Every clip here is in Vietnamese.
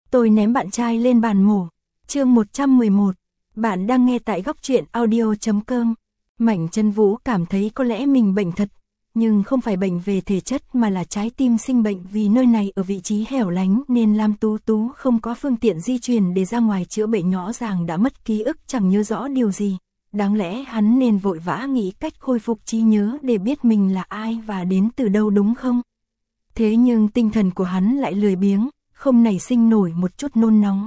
Tôi ném bạn trai lên bàn mổ. Chương 111. Bạn đang nghe tại góc truyện audio.com. Mạnh Chân Vũ cảm thấy có lẽ mình bệnh thật, nhưng không phải bệnh về thể chất mà là trái tim sinh bệnh, vì nơi này ở vị trí hẻo lánh nên Lam Tú Tú không có phương tiện di chuyển để ra ngoài chữa bệnh, rõ ràng đã mất ký ức, chẳng nhớ rõ điều gì. Đáng lẽ hắn nên vội vã nghĩ cách khôi phục trí nhớ để biết mình là ai và đến từ đâu, đúng không? Thế nhưng tinh thần của hắn lại lười biếng, không nảy sinh nổi một chút nôn nóng.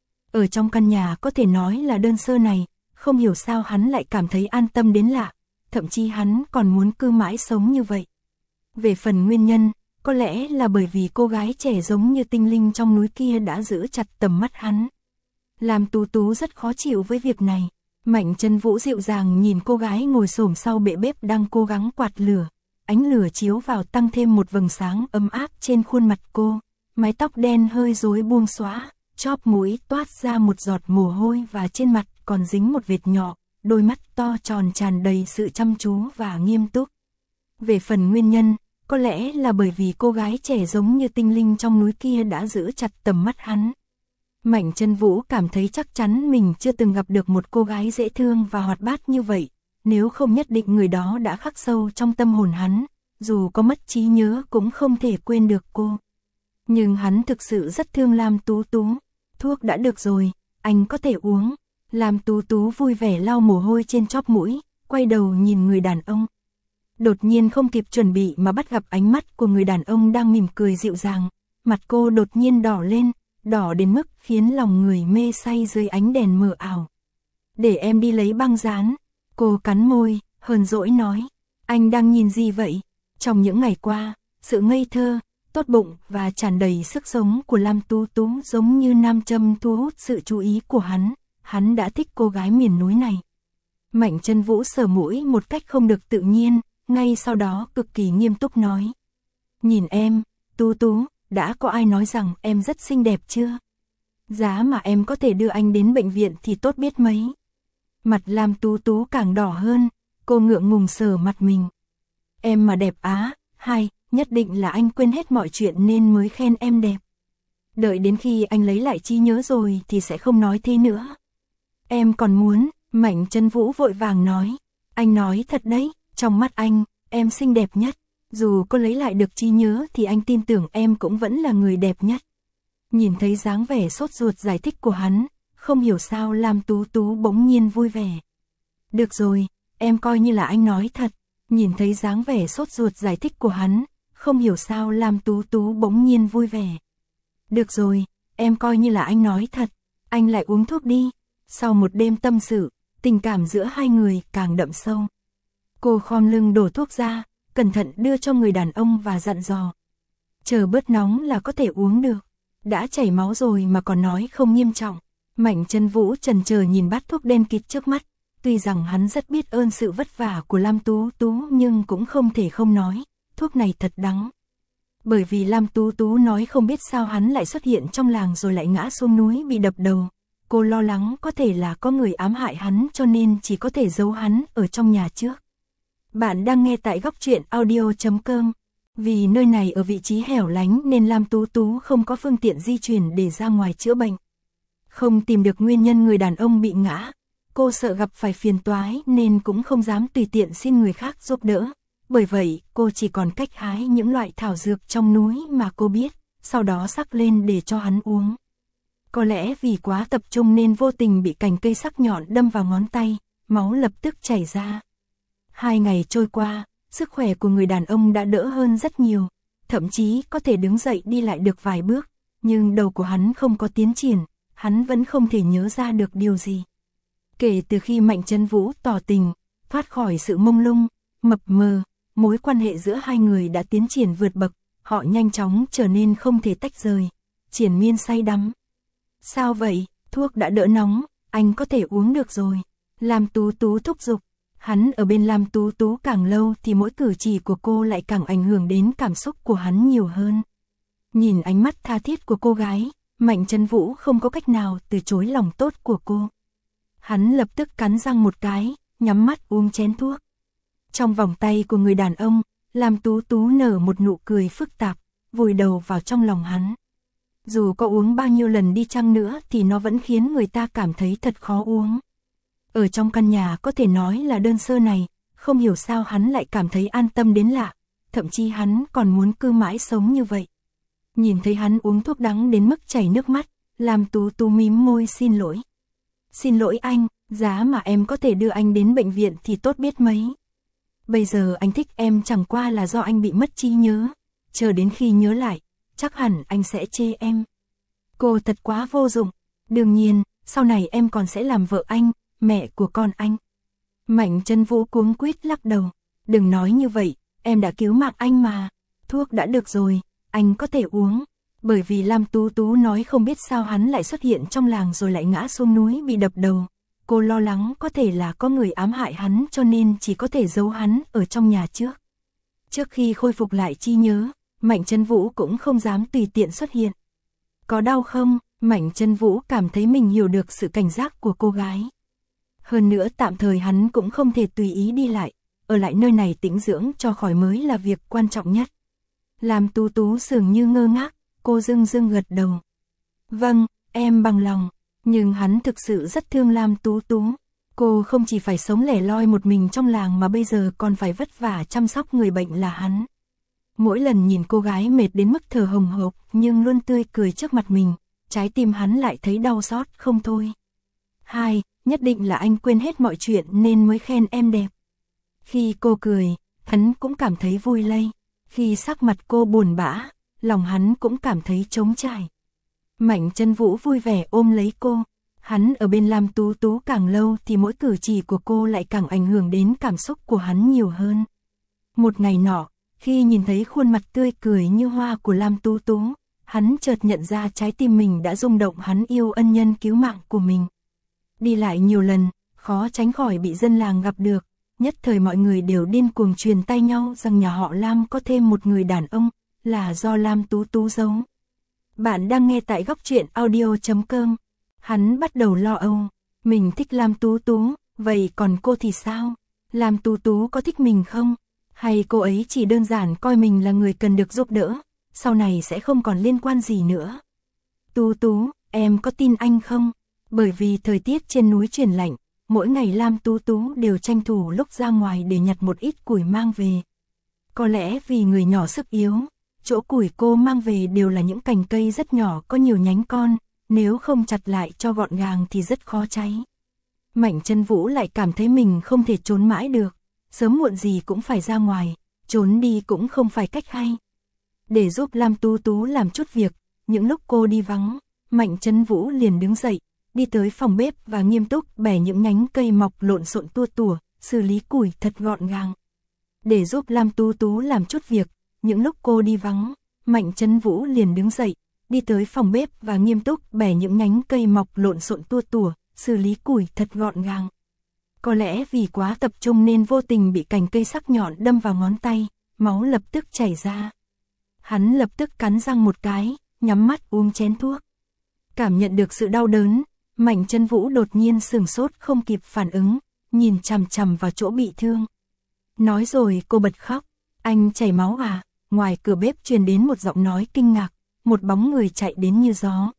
Ở trong căn nhà có thể nói là đơn sơ này, không hiểu sao hắn lại cảm thấy an tâm đến lạ, thậm chí hắn còn muốn cứ mãi sống như vậy. Về phần nguyên nhân, có lẽ là bởi vì cô gái trẻ giống như tinh linh trong núi kia đã giữ chặt tầm mắt hắn. Lam Tú Tú rất khó chịu với việc này. Mạnh Chân Vũ dịu dàng nhìn cô gái ngồi xổm sau bệ bếp đang cố gắng quạt lửa. Ánh lửa chiếu vào tăng thêm một vầng sáng ấm áp trên khuôn mặt cô. Mái tóc đen hơi rối buông xõa, chóp mũi toát ra một giọt mồ hôi và trên mặt còn dính một vệt nhỏ, đôi mắt to tròn tràn đầy sự chăm chú và nghiêm túc. Về phần nguyên nhân, có lẽ là bởi vì cô gái trẻ giống như tinh linh trong núi kia đã giữ chặt tầm mắt hắn. Mạnh Chân Vũ cảm thấy chắc chắn mình chưa từng gặp được một cô gái dễ thương và hoạt bát như vậy, nếu không nhất định người đó đã khắc sâu trong tâm hồn hắn, dù có mất trí nhớ cũng không thể quên được cô. Nhưng hắn thực sự rất thương Lam Tú Tú. Thuốc đã được rồi, anh có thể uống. Lam Tú Tú vui vẻ lau mồ hôi trên chóp mũi, quay đầu nhìn người đàn ông. Đột nhiên không kịp chuẩn bị mà bắt gặp ánh mắt của người đàn ông đang mỉm cười dịu dàng. Mặt cô đột nhiên đỏ lên, đỏ đến mức khiến lòng người mê say dưới ánh đèn mờ ảo. Để em đi lấy băng dán. Cô cắn môi, hờn dỗi nói. Anh đang nhìn gì vậy? Trong những ngày qua, sự ngây thơ, tốt bụng và tràn đầy sức sống của Lam Tú Tú giống như nam châm thu hút sự chú ý của hắn. Hắn đã thích cô gái miền núi này. Mạnh Chân Vũ sờ mũi một cách không được tự nhiên, ngay sau đó cực kỳ nghiêm túc nói. Nhìn em, Tú Tú, đã có ai nói rằng em rất xinh đẹp chưa? Giá mà em có thể đưa anh đến bệnh viện thì tốt biết mấy. Mặt Lam Tú Tú càng đỏ hơn, cô ngượng ngùng sờ mặt mình. Em mà đẹp á, nhất định là anh quên hết mọi chuyện nên mới khen em đẹp. Đợi đến khi anh lấy lại trí nhớ rồi thì sẽ không nói thế nữa. Em còn muốn, Mạnh Chân Vũ vội vàng nói. Anh nói thật đấy, trong mắt anh, em xinh đẹp nhất. Dù có lấy lại được trí nhớ thì anh tin tưởng em cũng vẫn là người đẹp nhất. Nhìn thấy dáng vẻ sốt ruột giải thích của hắn, không hiểu sao Lam Tú Tú bỗng nhiên vui vẻ. Được rồi, em coi như là anh nói thật. Nhìn thấy dáng vẻ sốt ruột giải thích của hắn, không hiểu sao Lam Tú Tú bỗng nhiên vui vẻ. Được rồi, em coi như là anh nói thật. Anh lại uống thuốc đi. Sau một đêm tâm sự, tình cảm giữa hai người càng đậm sâu. Cô khom lưng đổ thuốc ra, cẩn thận đưa cho người đàn ông và dặn dò. Chờ bớt nóng là có thể uống được. Đã chảy máu rồi mà còn nói không nghiêm trọng. Mạnh Chân Vũ chần chờ nhìn bát thuốc đen kịt trước mắt. Tuy rằng hắn rất biết ơn sự vất vả của Lam Tú Tú nhưng cũng không thể không nói. Thuốc này thật đắng. Bởi vì Lam Tú Tú nói không biết sao hắn lại xuất hiện trong làng rồi lại ngã xuống núi bị đập đầu. Cô lo lắng có thể là có người ám hại hắn cho nên chỉ có thể giấu hắn ở trong nhà trước. Bạn đang nghe tại góc truyện audio.com. Vì nơi này ở vị trí hẻo lánh nên Lam Tú Tú không có phương tiện di chuyển để ra ngoài chữa bệnh. Không tìm được nguyên nhân người đàn ông bị ngã. Cô sợ gặp phải phiền toái nên cũng không dám tùy tiện xin người khác giúp đỡ. Bởi vậy, cô chỉ còn cách hái những loại thảo dược trong núi mà cô biết, sau đó sắc lên để cho hắn uống. Có lẽ vì quá tập trung nên vô tình bị cành cây sắc nhọn đâm vào ngón tay, máu lập tức chảy ra. 2 ngày trôi qua, sức khỏe của người đàn ông đã đỡ hơn rất nhiều, thậm chí có thể đứng dậy đi lại được vài bước, nhưng đầu của hắn không có tiến triển, hắn vẫn không thể nhớ ra được điều gì. Kể từ khi Mạnh Chân Vũ tỏ tình, thoát khỏi sự mông lung, mập mờ, mối quan hệ giữa hai người đã tiến triển vượt bậc, họ nhanh chóng trở nên không thể tách rời, triền miên say đắm. Sao vậy, thuốc đã đỡ nóng, anh có thể uống được rồi. Lam Tú Tú thúc giục. Hắn ở bên Lam Tú Tú càng lâu thì mỗi cử chỉ của cô lại càng ảnh hưởng đến cảm xúc của hắn nhiều hơn. Nhìn ánh mắt tha thiết của cô gái, Mạnh Chân Vũ không có cách nào từ chối lòng tốt của cô. Hắn lập tức cắn răng một cái, nhắm mắt uống chén thuốc. Trong vòng tay của người đàn ông, Lam Tú Tú nở một nụ cười phức tạp, vùi đầu vào trong lòng hắn. dù có uống bao nhiêu lần đi chăng nữa thì nó vẫn khiến người ta cảm thấy thật khó uống. Ở trong căn nhà có thể nói là đơn sơ này, không hiểu sao hắn lại cảm thấy an tâm đến lạ, thậm chí hắn còn muốn cứ mãi sống như vậy. Nhìn thấy hắn uống thuốc đắng đến mức chảy nước mắt, Lam Tú Tú mím môi xin lỗi. Xin lỗi anh, giá mà em có thể đưa anh đến bệnh viện thì tốt biết mấy. Bây giờ anh thích em chẳng qua là do anh bị mất trí nhớ, chờ đến khi nhớ lại, chắc hẳn anh sẽ chê em. Cô thật quá vô dụng, đương nhiên, sau này em còn sẽ làm vợ anh, mẹ của con anh. Mạnh Chân Vũ cuống quýt lắc đầu, đừng nói như vậy, em đã cứu mạng anh mà, thuốc đã được rồi, anh có thể uống. Bởi vì Lam Tú Tú nói không biết sao hắn lại xuất hiện trong làng rồi lại ngã xuống núi bị đập đầu. Cô lo lắng có thể là có người ám hại hắn cho nên chỉ có thể giấu hắn ở trong nhà trước. Trước khi khôi phục lại trí nhớ, Mạnh Chân Vũ cũng không dám tùy tiện xuất hiện. Có đau không? Mạnh Chân Vũ cảm thấy mình hiểu được sự cảnh giác của cô gái. Hơn nữa tạm thời hắn cũng không thể tùy ý đi lại, ở lại nơi này tĩnh dưỡng cho khỏi mới là việc quan trọng nhất. Lam Tú Tú dường như ngơ ngác, cô dưng dưng gật đầu. Vâng, em bằng lòng, nhưng hắn thực sự rất thương Lam Tú Tú. Cô không chỉ phải sống lẻ loi một mình trong làng mà bây giờ còn phải vất vả chăm sóc người bệnh là hắn. Mỗi lần nhìn cô gái mệt đến mức thở hồng hộc nhưng luôn tươi cười trước mặt mình, trái tim hắn lại thấy đau xót không thôi. Hai, nhất định là anh quên hết mọi chuyện nên mới khen em đẹp. Khi cô cười, hắn cũng cảm thấy vui lây. Khi sắc mặt cô buồn bã, lòng hắn cũng cảm thấy trống trải. Mạnh Chân Vũ vui vẻ ôm lấy cô. Hắn ở bên Lam Tú Tú càng lâu thì mỗi cử chỉ của cô lại càng ảnh hưởng đến cảm xúc của hắn nhiều hơn. Một ngày nọ, khi nhìn thấy khuôn mặt tươi cười như hoa của Lam Tú Tú, hắn chợt nhận ra trái tim mình đã rung động, hắn yêu ân nhân cứu mạng của mình. Đi lại nhiều lần, khó tránh khỏi bị dân làng gặp được. Nhất thời mọi người đều điên cuồng truyền tai nhau rằng nhà họ Lam có thêm một người đàn ông, là do Lam Tú Tú giấu. Bạn đang nghe tại Góc Truyện Audio.com. Hắn bắt đầu lo âu, mình thích Lam Tú Tú, vậy còn cô thì sao? Lam Tú Tú có thích mình không? Hay cô ấy chỉ đơn giản coi mình là người cần được giúp đỡ, sau này sẽ không còn liên quan gì nữa? Tú Tú, em có tin anh không? Bởi vì thời tiết trên núi chuyển lạnh, mỗi ngày Lam Tú Tú đều tranh thủ lúc ra ngoài để nhặt một ít củi mang về. Có lẽ vì người nhỏ sức yếu, chỗ củi cô mang về đều là những cành cây rất nhỏ có nhiều nhánh con, nếu không chặt lại cho gọn gàng thì rất khó cháy. Mạnh Chân Vũ lại cảm thấy mình không thể trốn mãi được, sớm muộn gì cũng phải ra ngoài, trốn đi cũng không phải cách hay. Để giúp Lam Tú Tú làm chút việc, những lúc cô đi vắng, Mạnh Chân Vũ liền đứng dậy, đi tới phòng bếp và nghiêm túc bẻ những nhánh cây mọc lộn xộn tua tủa, xử lý củi thật gọn gàng. Để giúp Lam Tú Tú làm chút việc, những lúc cô đi vắng, Mạnh Chân Vũ liền đứng dậy, đi tới phòng bếp và nghiêm túc bẻ những nhánh cây mọc lộn xộn tua tủa, xử lý củi thật gọn gàng. Có lẽ vì quá tập trung nên vô tình bị cành cây sắc nhọn đâm vào ngón tay, máu lập tức chảy ra. Hắn lập tức cắn răng một cái, nhắm mắt uống chén thuốc. Cảm nhận được sự đau đớn, Mạnh Chân Vũ đột nhiên sửng sốt không kịp phản ứng, nhìn chằm chằm vào chỗ bị thương. Nói rồi cô bật khóc, anh chảy máu à? Ngoài cửa bếp truyền đến một giọng nói kinh ngạc, một bóng người chạy đến như gió.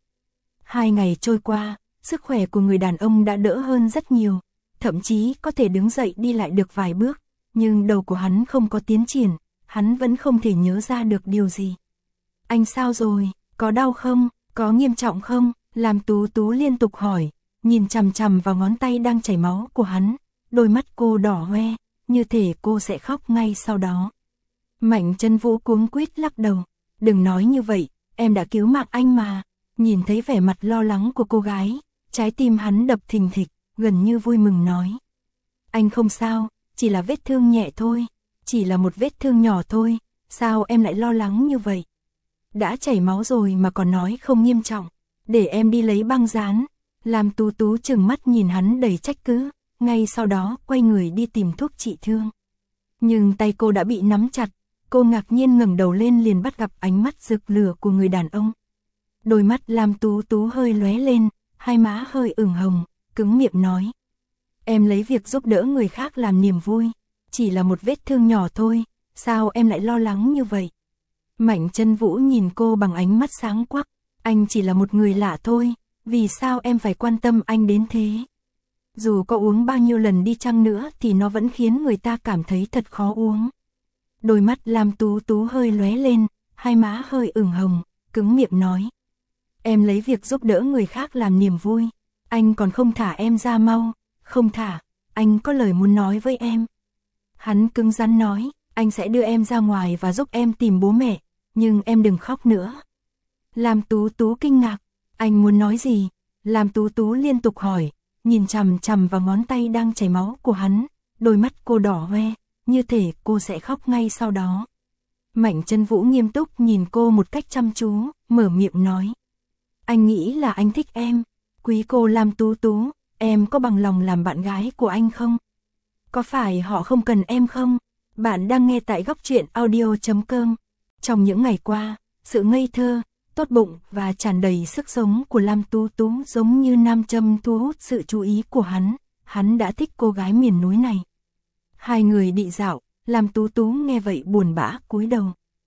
2 ngày trôi qua, sức khỏe của người đàn ông đã đỡ hơn rất nhiều, thậm chí có thể đứng dậy đi lại được vài bước, nhưng đầu của hắn không có tiến triển, hắn vẫn không thể nhớ ra được điều gì. Anh sao rồi, có đau không, có nghiêm trọng không? Lam Tú Tú liên tục hỏi, nhìn chằm chằm vào ngón tay đang chảy máu của hắn, đôi mắt cô đỏ hoe, như thể cô sẽ khóc ngay sau đó. Mạnh Chân Vũ cuống quýt lắc đầu, đừng nói như vậy, em đã cứu mạng anh mà. Nhìn thấy vẻ mặt lo lắng của cô gái, trái tim hắn đập thình thịch, gần như vui mừng nói. Anh không sao, chỉ là vết thương nhẹ thôi, chỉ là một vết thương nhỏ thôi, sao em lại lo lắng như vậy? Đã chảy máu rồi mà còn nói không nghiêm trọng, để em đi lấy băng dán. Lam Tú Tú trừng mắt nhìn hắn đầy trách cứ, ngay sau đó quay người đi tìm thuốc trị thương. Nhưng tay cô đã bị nắm chặt, cô ngạc nhiên ngẩng đầu lên liền bắt gặp ánh mắt rực lửa của người đàn ông. Đôi mắt Lam Tú Tú hơi lóe lên, hai má hơi ửng hồng, cứng miệng nói. Em lấy việc giúp đỡ người khác làm niềm vui, chỉ là một vết thương nhỏ thôi, sao em lại lo lắng như vậy? Mạnh Chân Vũ nhìn cô bằng ánh mắt sáng quắc, Anh chỉ là một người lạ thôi, vì sao em phải quan tâm anh đến thế? Dù có uống bao nhiêu lần đi chăng nữa thì nó vẫn khiến người ta cảm thấy thật khó uống. Đôi mắt Lam Tú Tú hơi lóe lên, hai má hơi ửng hồng, cứng miệng nói. Em lấy việc giúp đỡ người khác làm niềm vui, anh còn không thả em ra mau, không thả, anh có lời muốn nói với em. Hắn cứng rắn nói, anh sẽ đưa em ra ngoài và giúp em tìm bố mẹ, nhưng em đừng khóc nữa. Lam Tú Tú kinh ngạc, anh muốn nói gì? Lam Tú Tú liên tục hỏi, nhìn chằm chằm vào ngón tay đang chảy máu của hắn, đôi mắt cô đỏ hoe, như thể cô sẽ khóc ngay sau đó. Mạnh Chân Vũ nghiêm túc nhìn cô một cách chăm chú, mở miệng nói. Anh nghĩ là anh thích em, quý cô Lam Tú Tú, em có bằng lòng làm bạn gái của anh không? Có phải họ không cần em không? Bạn đang nghe tại Góc Truyện Audio.com. Trong những ngày qua, sự ngây thơ, tốt bụng và tràn đầy sức sống của Lam Tú Tú giống như nam châm thu hút sự chú ý của hắn đã thích cô gái miền núi này. Hai người đi dạo, Lam Tú Tú nghe vậy buồn bã cúi đầu.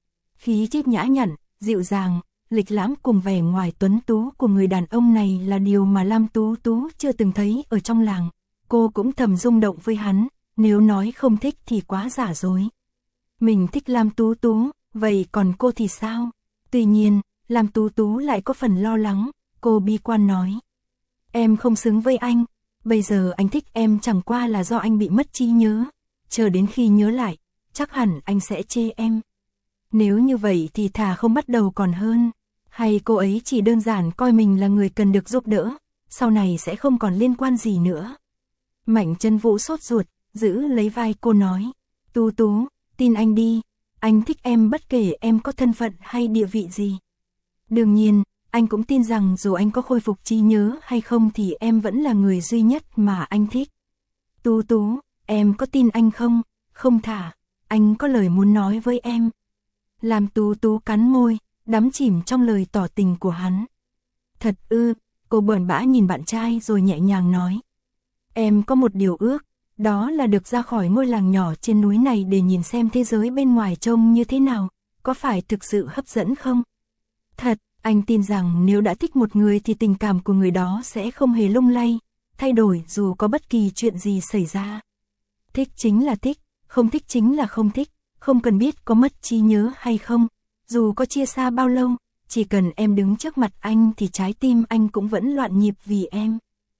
Khí chất nhã nhặn, dịu dàng, lịch lãm cùng vẻ ngoài tuấn tú của người đàn ông này là điều mà Lam Tú Tú chưa từng thấy ở trong làng. Cô cũng thầm rung động với hắn, nếu nói không thích thì quá giả dối. Mình thích Lam Tú Tú, vậy còn cô thì sao? Tuy nhiên, Lam Tú Tú lại có phần lo lắng, cô bi quan nói. Em không xứng với anh, bây giờ anh thích em chẳng qua là do anh bị mất trí nhớ, chờ đến khi nhớ lại, chắc hẳn anh sẽ chê em. Nếu như vậy thì thà không bắt đầu còn hơn, hay cô ấy chỉ đơn giản coi mình là người cần được giúp đỡ, sau này sẽ không còn liên quan gì nữa. Mạnh Chân Vũ sốt ruột, giữ lấy vai cô nói, Tú Tú, tin anh đi, anh thích em bất kể em có thân phận hay địa vị gì. Đương nhiên, anh cũng tin rằng dù anh có khôi phục trí nhớ hay không thì em vẫn là người duy nhất mà anh thích. Tú Tú, em có tin anh không? Không thả, anh có lời muốn nói với em. Lam Tú Tú cắn môi, đắm chìm trong lời tỏ tình của hắn. Thật ư, cô buồn bã nhìn bạn trai rồi nhẹ nhàng nói. Em có một điều ước, đó là được ra khỏi ngôi làng nhỏ trên núi này để nhìn xem thế giới bên ngoài trông như thế nào, có phải thực sự hấp dẫn không? Thật, anh tin rằng nếu đã thích một người thì tình cảm của người đó sẽ không hề lung lay, thay đổi dù có bất kỳ chuyện gì xảy ra. Thích chính là thích, không thích chính là không thích, không cần biết có mất trí nhớ hay không, dù có chia xa bao lâu, chỉ cần em đứng trước mặt anh thì trái tim anh cũng vẫn loạn nhịp vì em.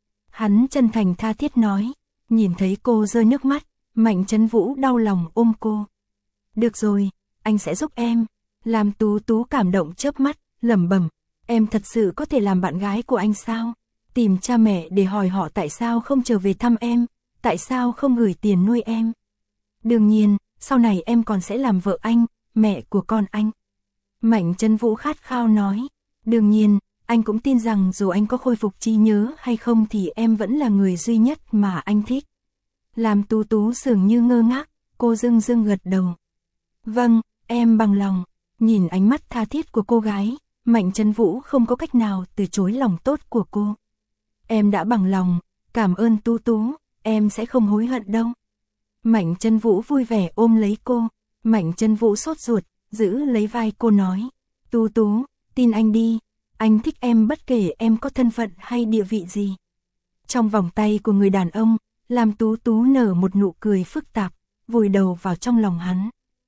Hắn chân thành tha thiết nói, nhìn thấy cô rơi nước mắt, Mạnh Chân Vũ đau lòng ôm cô. Được rồi, anh sẽ giúp em. Lam Tú Tú cảm động chớp mắt, lẩm bẩm, em thật sự có thể làm bạn gái của anh sao? Tìm cha mẹ để hỏi họ tại sao không trở về thăm em, tại sao không gửi tiền nuôi em. Đương nhiên, sau này em còn sẽ làm vợ anh, mẹ của con anh. Mạnh Chân Vũ khát khao nói, đương nhiên, anh cũng tin rằng dù anh có khôi phục trí nhớ hay không thì em vẫn là người duy nhất mà anh thích. Lam Tú Tú dường như ngơ ngác, cô dưng dưng gật đầu. Vâng, em bằng lòng. Nhìn ánh mắt tha thiết của cô gái, Mạnh Chân Vũ không có cách nào từ chối lòng tốt của cô. Em đã bằng lòng, cảm ơn Tú Tú, em sẽ không hối hận đâu. Mạnh Chân Vũ vui vẻ ôm lấy cô, Mạnh Chân Vũ sốt ruột, giữ lấy vai cô nói. Tú Tú, tin anh đi, anh thích em bất kể em có thân phận hay địa vị gì. Trong vòng tay của người đàn ông, Lam Tú Tú nở một nụ cười phức tạp, vùi đầu vào trong lòng hắn.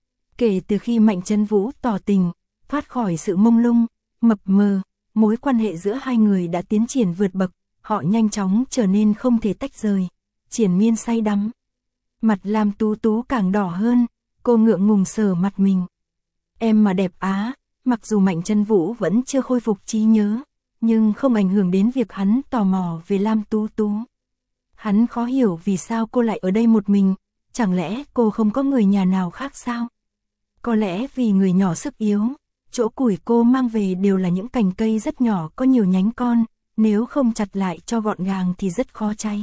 Kể từ khi Mạnh Chân Vũ tỏ tình, thoát khỏi sự mông lung, mập mờ, mối quan hệ giữa hai người đã tiến triển vượt bậc, họ nhanh chóng trở nên không thể tách rời, triền miên say đắm. Mặt Lam Tú Tú càng đỏ hơn, cô ngượng ngùng sờ mặt mình. Em mà đẹp á, mặc dù Mạnh Chân Vũ vẫn chưa khôi phục trí nhớ, nhưng không ảnh hưởng đến việc hắn tò mò về Lam Tú Tú. Hắn khó hiểu vì sao cô lại ở đây một mình, chẳng lẽ cô không có người nhà nào khác sao? Có lẽ vì người nhỏ sức yếu, chỗ củi cô mang về đều là những cành cây rất nhỏ có nhiều nhánh con, nếu không chặt lại cho gọn gàng thì rất khó cháy.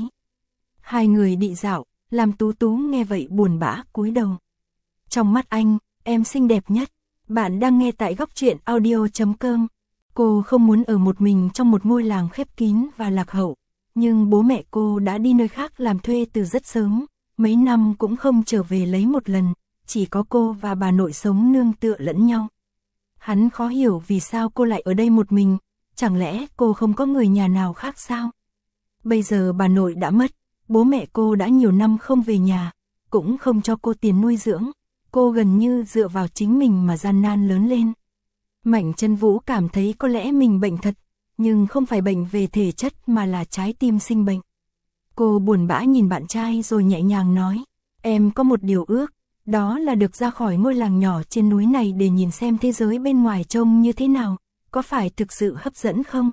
Hai người đi dạo, Lam Tú Tú nghe vậy buồn bã cúi đầu. Trong mắt anh, em xinh đẹp nhất. Bạn đang nghe tại Góc Truyện Audio.com. Cô không muốn ở một mình trong một ngôi làng khép kín và lạc hậu, nhưng bố mẹ cô đã đi nơi khác làm thuê từ rất sớm, mấy năm cũng không trở về lấy một lần, chỉ có cô và bà nội sống nương tựa lẫn nhau. Hắn khó hiểu vì sao cô lại ở đây một mình, chẳng lẽ cô không có người nhà nào khác sao? Bây giờ bà nội đã mất, bố mẹ cô đã nhiều năm không về nhà, cũng không cho cô tiền nuôi dưỡng, cô gần như dựa vào chính mình mà gian nan lớn lên. Mạnh Chân Vũ cảm thấy có lẽ mình bệnh thật, nhưng không phải bệnh về thể chất mà là trái tim sinh bệnh. Cô buồn bã nhìn bạn trai rồi nhẹ nhàng nói, em có một điều ước, đó là được ra khỏi ngôi làng nhỏ trên núi này để nhìn xem thế giới bên ngoài trông như thế nào, có phải thực sự hấp dẫn không?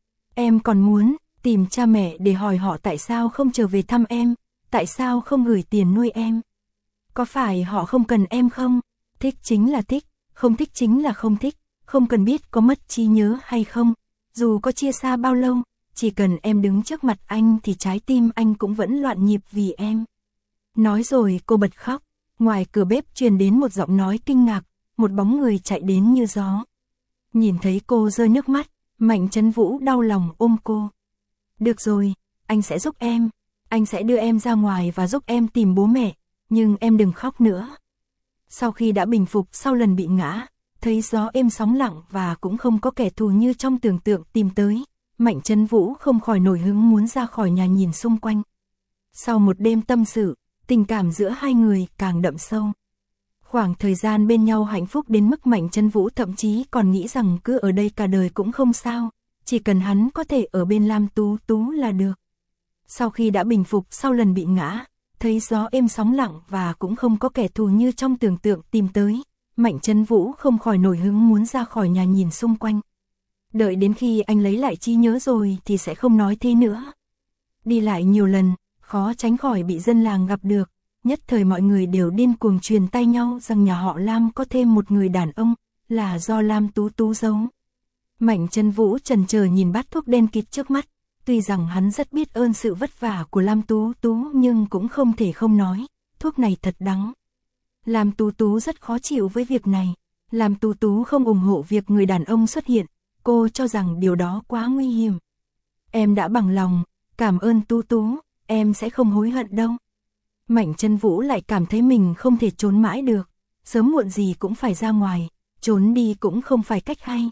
Em còn muốn tìm cha mẹ để hỏi họ tại sao không trở về thăm em, tại sao không gửi tiền nuôi em. Có phải họ không cần em không? Thích chính là thích, không thích chính là không thích, không cần biết có mất trí nhớ hay không, dù có chia xa bao lâu, chỉ cần em đứng trước mặt anh thì trái tim anh cũng vẫn loạn nhịp vì em. Nói rồi cô bật khóc, ngoài cửa bếp truyền đến một giọng nói kinh ngạc, một bóng người chạy đến như gió. Nhìn thấy cô rơi nước mắt, Mạnh Chân Vũ đau lòng ôm cô. Được rồi, anh sẽ giúp em, anh sẽ đưa em ra ngoài và giúp em tìm bố mẹ, nhưng em đừng khóc nữa. Sau khi đã bình phục sau lần bị ngã, thấy gió êm sóng lặng và cũng không có kẻ thù như trong tưởng tượng tìm tới, Mạnh Chân Vũ không khỏi nổi hứng muốn ra khỏi nhà nhìn xung quanh. Sau một đêm tâm sự, tình cảm giữa hai người càng đậm sâu. Khoảng thời gian bên nhau hạnh phúc đến mức Mạnh Chân Vũ thậm chí còn nghĩ rằng cứ ở đây cả đời cũng không sao, chỉ cần hắn có thể ở bên Lam Tú Tú là được. Sau khi đã bình phục sau lần bị ngã, thấy gió êm sóng lặng và cũng không có kẻ thù như trong tưởng tượng tìm tới, Mạnh Chân Vũ không khỏi nổi hứng muốn ra khỏi nhà nhìn xung quanh. Đợi đến khi anh lấy lại trí nhớ rồi thì sẽ không nói thế nữa. Đi lại nhiều lần, khó tránh khỏi bị dân làng gặp được, nhất thời mọi người đều điên cuồng truyền tai nhau rằng nhà họ Lam có thêm một người đàn ông, là do Lam Tú Tú giấu. Mạnh Chân Vũ chần chờ nhìn bát thuốc đen kịt trước mắt, tuy rằng hắn rất biết ơn sự vất vả của Lam Tú Tú nhưng cũng không thể không nói, thuốc này thật đắng. Lam Tú Tú rất khó chịu với việc này, Lam Tú Tú không ủng hộ việc người đàn ông xuất hiện, cô cho rằng điều đó quá nguy hiểm. Em đã bằng lòng, cảm ơn Tú Tú, em sẽ không hối hận đâu. Mạnh Chân Vũ lại cảm thấy mình không thể trốn mãi được, sớm muộn gì cũng phải ra ngoài, trốn đi cũng không phải cách hay.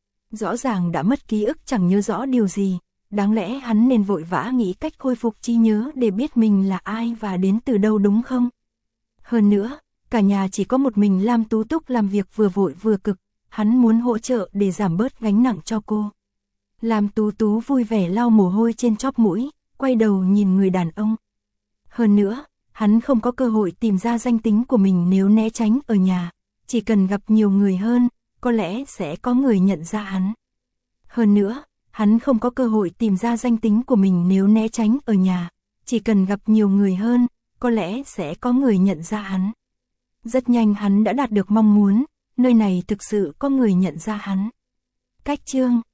Rõ ràng đã mất ký ức chẳng nhớ rõ điều gì, đáng lẽ hắn nên vội vã nghĩ cách khôi phục trí nhớ để biết mình là ai và đến từ đâu đúng không? Hơn nữa, cả nhà chỉ có một mình Lam Tú Túc làm việc vừa vội vừa cực, hắn muốn hỗ trợ để giảm bớt gánh nặng cho cô. Lam Tú Tú vui vẻ lau mồ hôi trên chóp mũi, quay đầu nhìn người đàn ông. Hơn nữa, hắn không có cơ hội tìm ra danh tính của mình nếu né tránh ở nhà, chỉ cần gặp nhiều người hơn, có lẽ sẽ có người nhận ra hắn. Hơn nữa, hắn không có cơ hội tìm ra danh tính của mình nếu né tránh ở nhà, chỉ cần gặp nhiều người hơn, có lẽ sẽ có người nhận ra hắn. Rất nhanh hắn đã đạt được mong muốn, nơi này thực sự có người nhận ra hắn. Cách chương